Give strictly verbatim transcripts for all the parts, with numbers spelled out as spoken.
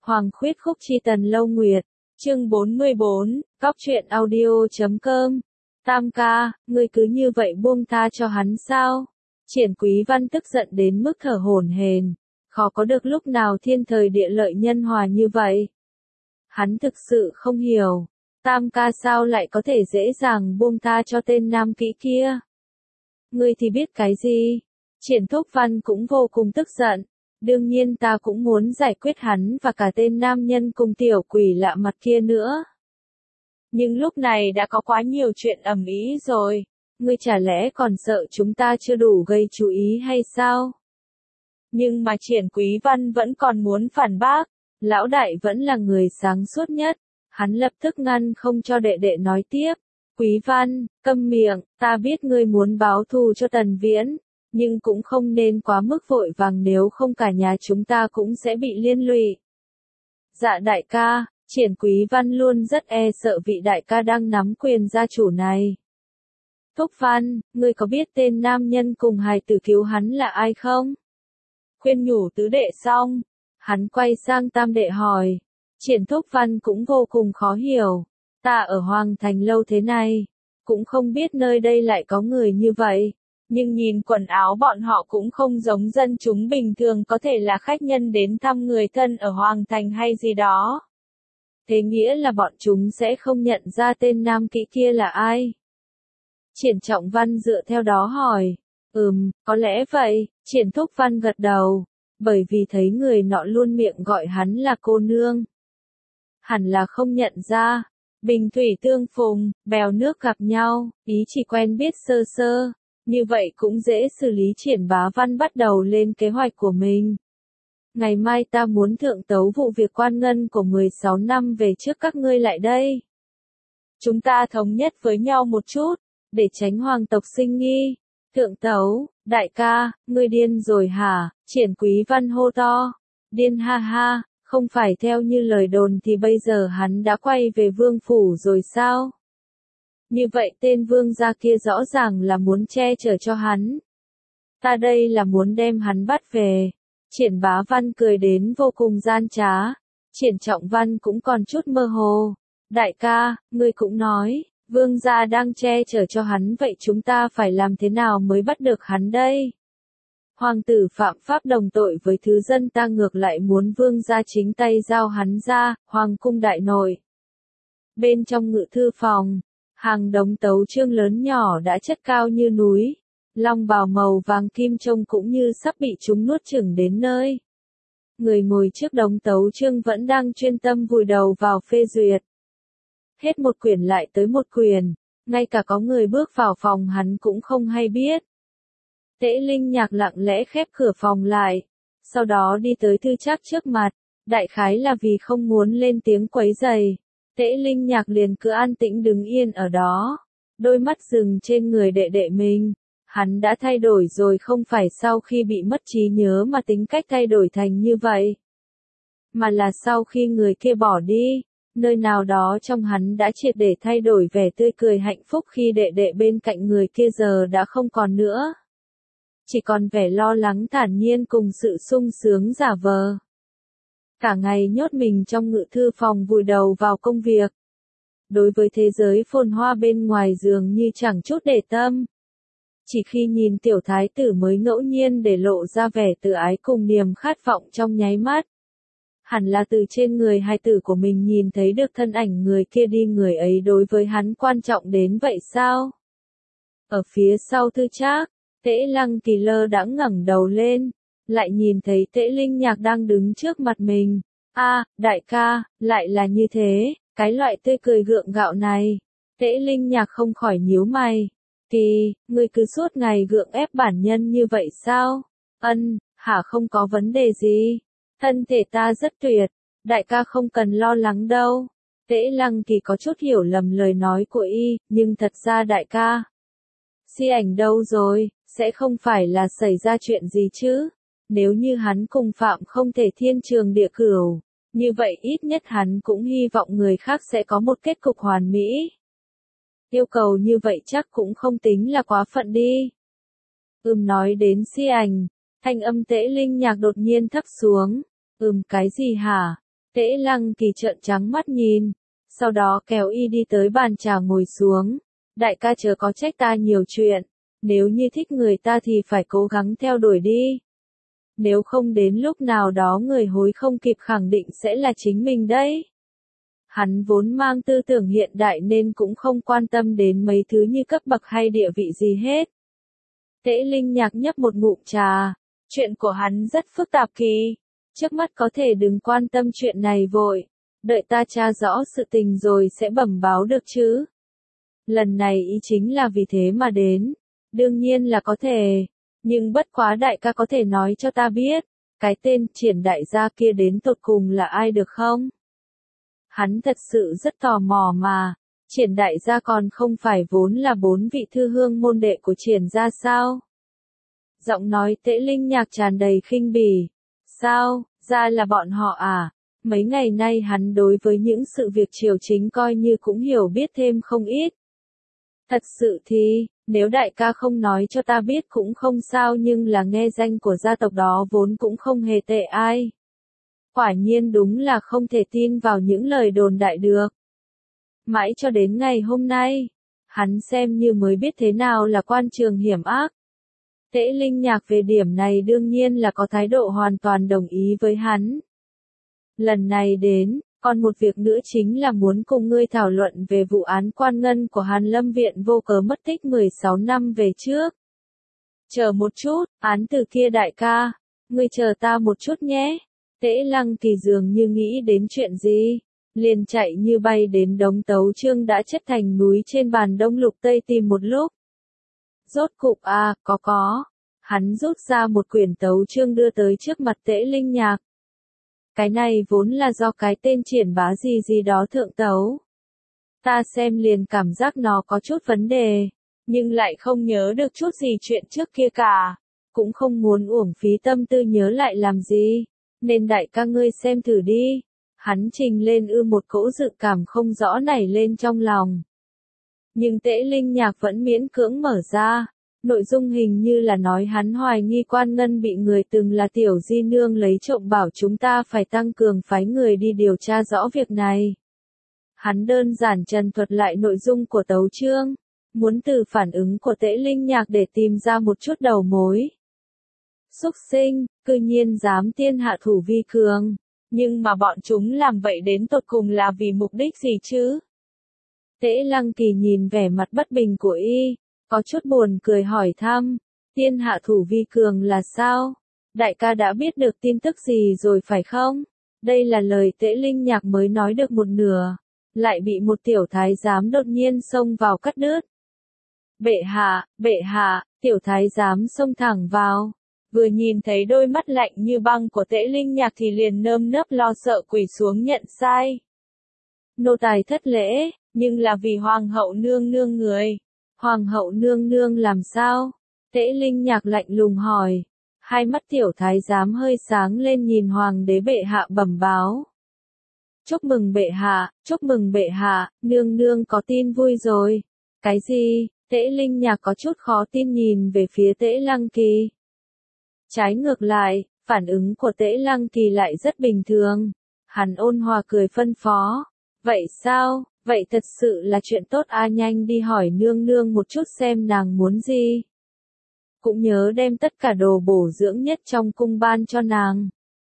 Hoàng khuyết khúc chi tần lâu nguyệt, chương bốn mươi bốn, góc truyện audio chấm com. Tam ca, ngươi cứ như vậy buông tha cho hắn sao? Triển Quý Văn tức giận đến mức thở hổn hển, khó có được lúc nào thiên thời địa lợi nhân hòa như vậy. Hắn thực sự không hiểu, Tam ca sao lại có thể dễ dàng buông tha cho tên nam kỹ kia. Ngươi thì biết cái gì? Triển Thúc Văn cũng vô cùng tức giận. Đương nhiên ta cũng muốn giải quyết hắn và cả tên nam nhân cùng tiểu quỷ lạ mặt kia nữa. Nhưng lúc này đã có quá nhiều chuyện ầm ĩ rồi, ngươi chả lẽ còn sợ chúng ta chưa đủ gây chú ý hay sao? Nhưng mà Triển Quý Văn vẫn còn muốn phản bác, lão đại vẫn là người sáng suốt nhất, hắn lập tức ngăn không cho đệ đệ nói tiếp. Quý Văn, câm miệng, ta biết ngươi muốn báo thù cho Tần Viễn. Nhưng cũng không nên quá mức vội vàng, nếu không cả nhà chúng ta cũng sẽ bị liên lụy. Dạ đại ca, Triển Quý Văn luôn rất e sợ vị đại ca đang nắm quyền gia chủ này. Thúc Văn, ngươi có biết tên nam nhân cùng hài tử cứu hắn là ai không? Khuyên nhủ tứ đệ xong, hắn quay sang tam đệ hỏi. Triển Thúc Văn cũng vô cùng khó hiểu. Ta ở Hoàng Thành lâu thế này, cũng không biết nơi đây lại có người như vậy. Nhưng nhìn quần áo bọn họ cũng không giống dân chúng bình thường, có thể là khách nhân đến thăm người thân ở Hoàng Thành hay gì đó. Thế nghĩa là bọn chúng sẽ không nhận ra tên nam kỹ kia là ai? Triển Trọng Văn dựa theo đó hỏi. Ừm, có lẽ vậy, Triển Thúc Văn gật đầu, bởi vì thấy người nọ luôn miệng gọi hắn là cô nương. Hẳn là không nhận ra, bình thủy tương phùng, bèo nước gặp nhau, ý chỉ quen biết sơ sơ. Như vậy cũng dễ xử lý. Triển Bá Văn bắt đầu lên kế hoạch của mình. Ngày mai ta muốn thượng tấu vụ việc quan ngân của mười sáu năm về trước các ngươi lại đây. Chúng ta thống nhất với nhau một chút, để tránh hoàng tộc sinh nghi. Thượng tấu, đại ca, ngươi điên rồi hả? Triển Quý Văn hô to. Điên ha ha, không phải theo như lời đồn thì bây giờ hắn đã quay về vương phủ rồi sao? Như vậy tên vương gia kia rõ ràng là muốn che chở cho hắn. Ta đây là muốn đem hắn bắt về. Triển Bá Văn cười đến vô cùng gian trá. Triển Trọng Văn cũng còn chút mơ hồ. Đại ca, ngươi cũng nói, vương gia đang che chở cho hắn, vậy chúng ta phải làm thế nào mới bắt được hắn đây? Hoàng tử phạm pháp đồng tội với thứ dân, ta ngược lại muốn vương gia chính tay giao hắn ra. Hoàng cung đại nội. Bên trong ngự thư phòng, hàng đống tấu chương lớn nhỏ đã chất cao như núi, long bào màu vàng kim trông cũng như sắp bị chúng nuốt chửng đến nơi. Người ngồi trước đống tấu chương vẫn đang chuyên tâm vùi đầu vào phê duyệt. Hết một quyển lại tới một quyển, ngay cả có người bước vào phòng hắn cũng không hay biết. Tễ Linh Nhạc lặng lẽ khép cửa phòng lại, sau đó đi tới Thư Trác trước mặt, đại khái là vì không muốn lên tiếng quấy rầy. Tễ Linh Nhạc liền cứ an tĩnh đứng yên ở đó, đôi mắt dừng trên người đệ đệ mình. Hắn đã thay đổi rồi, không phải sau khi bị mất trí nhớ mà tính cách thay đổi thành như vậy, mà là sau khi người kia bỏ đi, nơi nào đó trong hắn đã triệt để thay đổi, vẻ tươi cười hạnh phúc khi đệ đệ bên cạnh người kia giờ đã không còn nữa. Chỉ còn vẻ lo lắng thản nhiên cùng sự sung sướng giả vờ. Cả ngày nhốt mình trong ngự thư phòng vùi đầu vào công việc. Đối với thế giới phồn hoa bên ngoài dường như chẳng chút để tâm. Chỉ khi nhìn tiểu thái tử mới ngẫu nhiên để lộ ra vẻ tự ái cùng niềm khát vọng trong nháy mắt. Hẳn là từ trên người hài tử của mình nhìn thấy được thân ảnh người kia đi, người ấy đối với hắn quan trọng đến vậy sao? Ở phía sau Thư Trác, Tễ Lăng Kỳ lơ đãng ngẩng đầu lên, lại nhìn thấy Tễ Linh Nhạc đang đứng trước mặt mình. A, à, đại ca, lại là như thế, cái loại tươi cười gượng gạo này. Tễ Linh Nhạc không khỏi nhíu mày. Kỳ, ngươi cứ suốt ngày gượng ép bản nhân như vậy sao? Ân, hả, không có vấn đề gì. Thân thể ta rất tuyệt, đại ca không cần lo lắng đâu. Tễ Lăng Kỳ có chút hiểu lầm lời nói của y, nhưng thật ra đại ca. Si ảnh đâu rồi, sẽ không phải là xảy ra chuyện gì chứ? Nếu như hắn cùng Phạm không thể thiên trường địa cửu, như vậy ít nhất hắn cũng hy vọng người khác sẽ có một kết cục hoàn mỹ. Yêu cầu như vậy chắc cũng không tính là quá phận đi. Ừm, nói đến Si ảnh, thanh âm Tễ Linh Nhạc đột nhiên thấp xuống. Ừm, cái gì hả? Tễ Lăng Kỳ trợn trắng mắt nhìn, sau đó kéo y đi tới bàn trà ngồi xuống. Đại ca chớ có trách ta nhiều chuyện, nếu như thích người ta thì phải cố gắng theo đuổi đi. Nếu không đến lúc nào đó người hối không kịp khẳng định sẽ là chính mình đấy. Hắn vốn mang tư tưởng hiện đại nên cũng không quan tâm đến mấy thứ như cấp bậc hay địa vị gì hết. Tễ Linh Nhạc nhấp một ngụm trà, chuyện của hắn rất phức tạp Kỳ, trước mắt có thể đừng quan tâm chuyện này vội, đợi ta tra rõ sự tình rồi sẽ bẩm báo được chứ. Lần này ý chính là vì thế mà đến, đương nhiên là có thể, nhưng bất quá đại ca có thể nói cho ta biết, cái tên Triển đại gia kia đến tột cùng là ai được không? Hắn thật sự rất tò mò mà, Triển đại gia còn không phải vốn là bốn vị thư hương môn đệ của Triển gia sao? Giọng nói Tễ Linh Nhạc tràn đầy khinh bỉ. Sao, ra là bọn họ à? Mấy ngày nay hắn đối với những sự việc triều chính coi như cũng hiểu biết thêm không ít. Thật sự thì, nếu đại ca không nói cho ta biết cũng không sao, nhưng là nghe danh của gia tộc đó vốn cũng không hề tệ ai. Quả nhiên đúng là không thể tin vào những lời đồn đại được. Mãi cho đến ngày hôm nay, hắn xem như mới biết thế nào là quan trường hiểm ác. Tễ Linh Nhạc về điểm này đương nhiên là có thái độ hoàn toàn đồng ý với hắn. Lần này đến, còn một việc nữa chính là muốn cùng ngươi thảo luận về vụ án quan ngân của Hàn Lâm Viện vô cớ mất tích mười sáu năm về trước. Chờ một chút, án từ kia đại ca, ngươi chờ ta một chút nhé. Tễ Lăng Kỳ dường như nghĩ đến chuyện gì, liền chạy như bay đến đống tấu chương đã chất thành núi trên bàn Đông Lục Tây tìm một lúc. Rốt cục à, có có. Hắn rút ra một quyển tấu chương đưa tới trước mặt Tễ Linh Nhạc. Cái này vốn là do cái tên Triển bá gì gì đó thượng tấu. Ta xem liền cảm giác nó có chút vấn đề, nhưng lại không nhớ được chút gì chuyện trước kia cả. Cũng không muốn uổng phí tâm tư nhớ lại làm gì, nên đại ca ngươi xem thử đi. Hắn trình lên ư một cỗ dự cảm không rõ nảy lên trong lòng. Nhưng Tễ Linh Nhạc vẫn miễn cưỡng mở ra. Nội dung hình như là nói hắn hoài nghi quan ngân bị người từng là tiểu di nương lấy trộm, bảo chúng ta phải tăng cường phái người đi điều tra rõ việc này. Hắn đơn giản trần thuật lại nội dung của tấu chương, muốn từ phản ứng của Tễ Linh Nhạc để tìm ra một chút đầu mối. Súc sinh, cư nhiên dám tiên hạ thủ vi cường, nhưng mà bọn chúng làm vậy đến tột cùng là vì mục đích gì chứ? Tễ Lăng Kỳ nhìn vẻ mặt bất bình của y, có chút buồn cười hỏi thăm, tiên hạ thủ vi cường là sao? Đại ca đã biết được tin tức gì rồi phải không? Đây là lời Tễ Linh Nhạc mới nói được một nửa, lại bị một tiểu thái giám đột nhiên xông vào cắt đứt. Bệ hạ, bệ hạ, tiểu thái giám xông thẳng vào, vừa nhìn thấy đôi mắt lạnh như băng của Tễ Linh Nhạc thì liền nơm nớp lo sợ quỳ xuống nhận sai. Nô tài thất lễ, nhưng là vì hoàng hậu nương nương người. Hoàng hậu nương nương làm sao? Tễ Linh Nhạc lạnh lùng hỏi. Hai mắt tiểu thái giám hơi sáng lên nhìn hoàng đế bệ hạ bẩm báo. Chúc mừng bệ hạ, chúc mừng bệ hạ, nương nương có tin vui rồi. Cái gì? Tễ Linh Nhạc có chút khó tin nhìn về phía Tễ Lăng Kỳ. Trái ngược lại, phản ứng của Tễ Lăng Kỳ lại rất bình thường. Hắn ôn hòa cười phân phó. Vậy sao? Vậy thật sự là chuyện tốt a, nhanh đi hỏi nương nương một chút xem nàng muốn gì. Cũng nhớ đem tất cả đồ bổ dưỡng nhất trong cung ban cho nàng.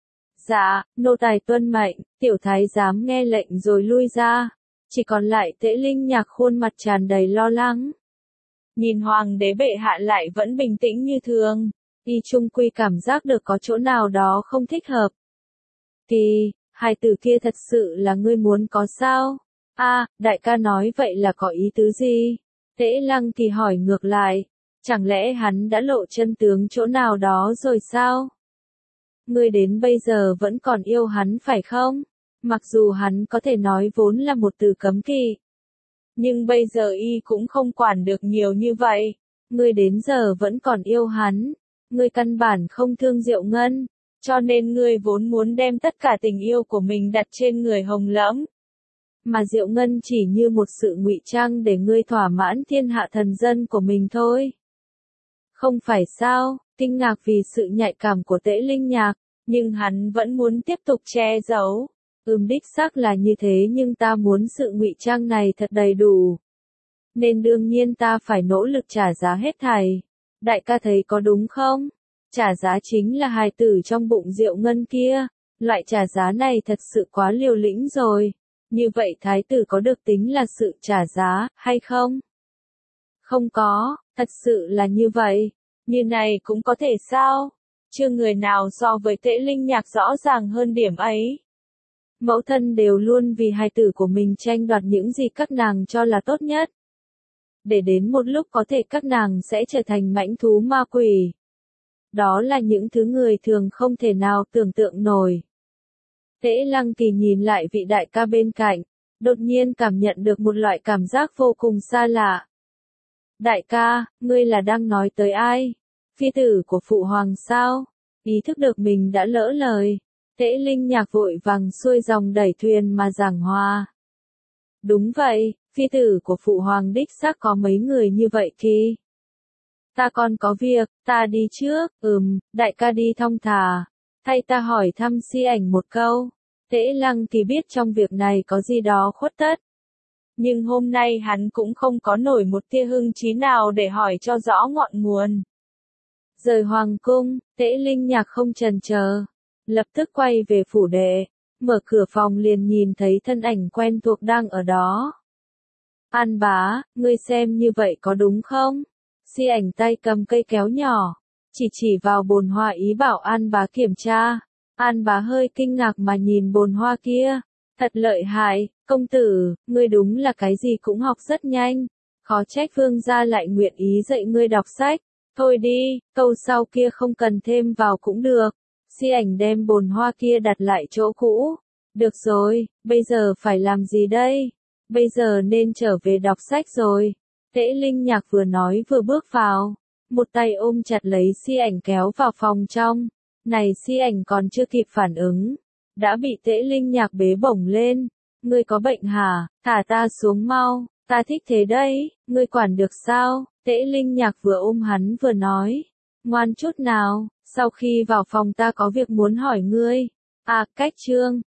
Dạ, nô tài tuân mệnh, tiểu thái giám nghe lệnh rồi lui ra. Chỉ còn lại Tễ Linh Nhạc khuôn mặt tràn đầy lo lắng. Nhìn hoàng đế bệ hạ lại vẫn bình tĩnh như thường, y chung quy cảm giác được có chỗ nào đó không thích hợp. Kỳ, hai từ kia thật sự là ngươi muốn có sao? A, à, đại ca nói vậy là có ý tứ gì? Tễ Lăng Kỳ hỏi ngược lại, chẳng lẽ hắn đã lộ chân tướng chỗ nào đó rồi sao? Ngươi đến bây giờ vẫn còn yêu hắn phải không? Mặc dù hắn có thể nói vốn là một từ cấm kỵ, nhưng bây giờ y cũng không quản được nhiều như vậy. Ngươi đến giờ vẫn còn yêu hắn, ngươi căn bản không thương Diệu Ngân, cho nên ngươi vốn muốn đem tất cả tình yêu của mình đặt trên người Hồng Lẫm. Mà Diệu Ngân chỉ như một sự ngụy trang để ngươi thỏa mãn thiên hạ thần dân của mình thôi. Không phải sao? Kinh ngạc vì sự nhạy cảm của Tễ Linh Nhạc, nhưng hắn vẫn muốn tiếp tục che giấu. Ừm đích xác là như thế nhưng ta muốn sự ngụy trang này thật đầy đủ. Nên đương nhiên ta phải nỗ lực trả giá hết thảy. Đại ca thấy có đúng không? Trả giá chính là hài tử trong bụng Diệu Ngân kia. Loại trả giá này thật sự quá liều lĩnh rồi. Như vậy thái tử có được tính là sự trả giá, hay không? Không có, thật sự là như vậy. Như này cũng có thể sao? Chưa người nào so với Tễ Linh Nhạc rõ ràng hơn điểm ấy. Mẫu thân đều luôn vì hài tử của mình tranh đoạt những gì các nàng cho là tốt nhất. Để đến một lúc có thể các nàng sẽ trở thành mãnh thú ma quỷ. Đó là những thứ người thường không thể nào tưởng tượng nổi. Tễ Lăng Kỳ nhìn lại vị đại ca bên cạnh, đột nhiên cảm nhận được một loại cảm giác vô cùng xa lạ. Đại ca, ngươi là đang nói tới ai? Phi tử của phụ hoàng sao? Ý thức được mình đã lỡ lời. Tễ Linh Nhạc vội vàng xuôi dòng đẩy thuyền mà giảng hòa. Đúng vậy, phi tử của phụ hoàng đích xác có mấy người như vậy kì. Ta còn có việc, ta đi trước, ừm, đại ca đi thong thả. Thay ta hỏi thăm Si Ảnh một câu. Tễ Lăng Kỳ biết trong việc này có gì đó khuất tất. Nhưng hôm nay hắn cũng không có nổi một tia hưng trí nào để hỏi cho rõ ngọn nguồn. Rời hoàng cung, Tễ Linh Nhạc không chần chờ, lập tức quay về phủ đệ, mở cửa phòng liền nhìn thấy thân ảnh quen thuộc đang ở đó. An bá, ngươi xem như vậy có đúng không? Si Ảnh tay cầm cây kéo nhỏ, chỉ chỉ vào bồn hoa ý bảo An bá kiểm tra. An bá hơi kinh ngạc mà nhìn bồn hoa kia. Thật lợi hại, công tử, ngươi đúng là cái gì cũng học rất nhanh. Khó trách vương gia lại nguyện ý dạy ngươi đọc sách. Thôi đi, câu sau kia không cần thêm vào cũng được. Si Ảnh đem bồn hoa kia đặt lại chỗ cũ. Được rồi, bây giờ phải làm gì đây? Bây giờ nên trở về đọc sách rồi. Tễ Linh Nhạc vừa nói vừa bước vào. Một tay ôm chặt lấy Si Ảnh kéo vào phòng trong. Này Si Ảnh còn chưa kịp phản ứng. Đã bị Tễ Linh Nhạc bế bổng lên. Ngươi có bệnh hả? Thả ta xuống mau. Ta thích thế đấy. Ngươi quản được sao? Tễ Linh Nhạc vừa ôm hắn vừa nói. Ngoan chút nào. Sau khi vào phòng ta có việc muốn hỏi ngươi. À, cách chương.